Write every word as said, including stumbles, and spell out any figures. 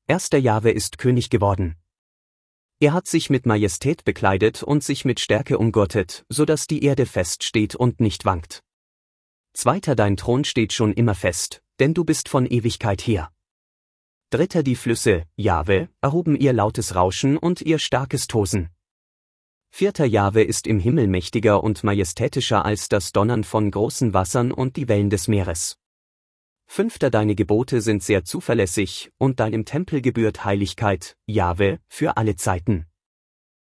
Erster Jahwe ist König geworden. Er hat sich mit Majestät bekleidet und sich mit Stärke umgürtet, so dass die Erde fest steht und nicht wankt. Zweiter Dein Thron steht schon immer fest, denn du bist von Ewigkeit her. Dritter Die Flüsse, Jahwe, erhoben ihr lautes Rauschen und ihr starkes Tosen. Vierter Jahwe ist im Himmel mächtiger und majestätischer als das Donnern von großen Wassern und die Wellen des Meeres. Fünfter Deine Gebote sind sehr zuverlässig, und deinem Tempel gebührt Heiligkeit, Jahwe, für alle Zeiten.